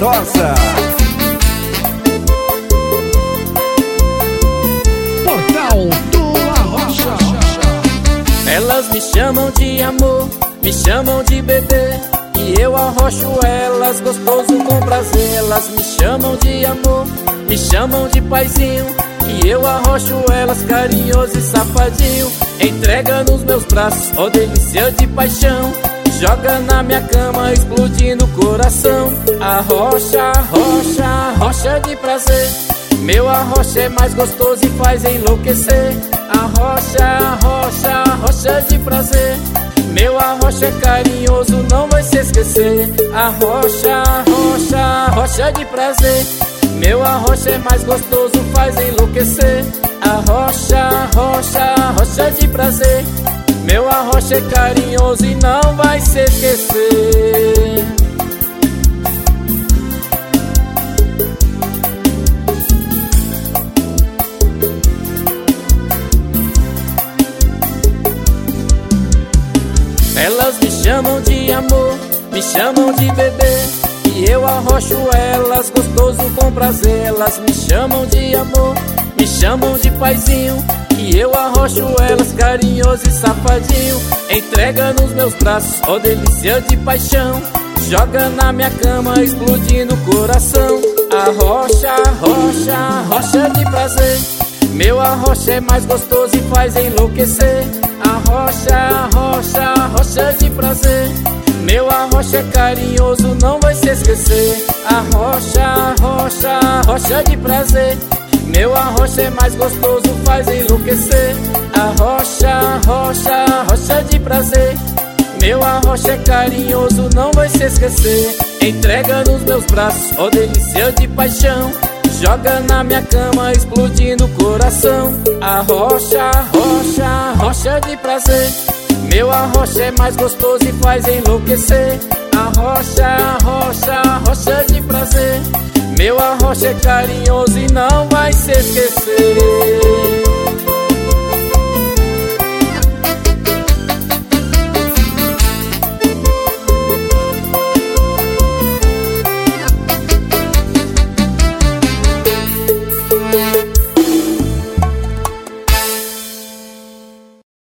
Poderosa. Portal do Arrocha. Elas me chamam de amor, me chamam de bebê, e eu arrocho elas gostoso com prazer. Elas me chamam de amor, me chamam de paizinho, e eu arrocho elas carinhoso e safadinho. Entrega nos meus braços, ó delícia de paixão, joga na minha cama explodindo o coração. Arrocha, arrocha, arrocha de prazer, meu arrocha é mais gostoso e faz enlouquecer. Arrocha, arrocha, arrocha de prazer, meu arrocha é carinhoso, não vai se esquecer. Arrocha, arrocha, arrocha de prazer, meu arrocha é mais gostoso, faz enlouquecer. Arrocha, arrocha, arrocha de prazer, meu arrocha é carinhoso e não vai se esquecer. Elas me chamam de amor, me chamam de bebê, e eu arrocho elas gostoso com prazer. Elas me chamam de amor, me chamam de paizinho, e eu arrocho elas carinhoso e safadinho. Entrega nos meus braços, ó delícia de paixão, joga na minha cama explodindo o coração. Arrocha, arrocha, arrocha de prazer, meu arrocha é mais gostoso e faz enlouquecer. Arrocha, arrocha, arrocha de prazer, meu arrocha é carinhoso, não vai se esquecer. Arrocha, arrocha, arrocha de prazer, meu arrocha é mais gostoso, faz enlouquecer. Arrocha, arrocha, arrocha de prazer, meu arrocha é carinhoso, não vai se esquecer. Entrega nos meus braços, ó delícia de paixão, joga na minha cama explodindo o coração. Arrocha, arrocha, arrocha de prazer, meu arrocha é mais gostoso e faz enlouquecer. Arrocha, arrocha, arrocha de prazer, meu arrocha é carinhoso e não vai se esquecer.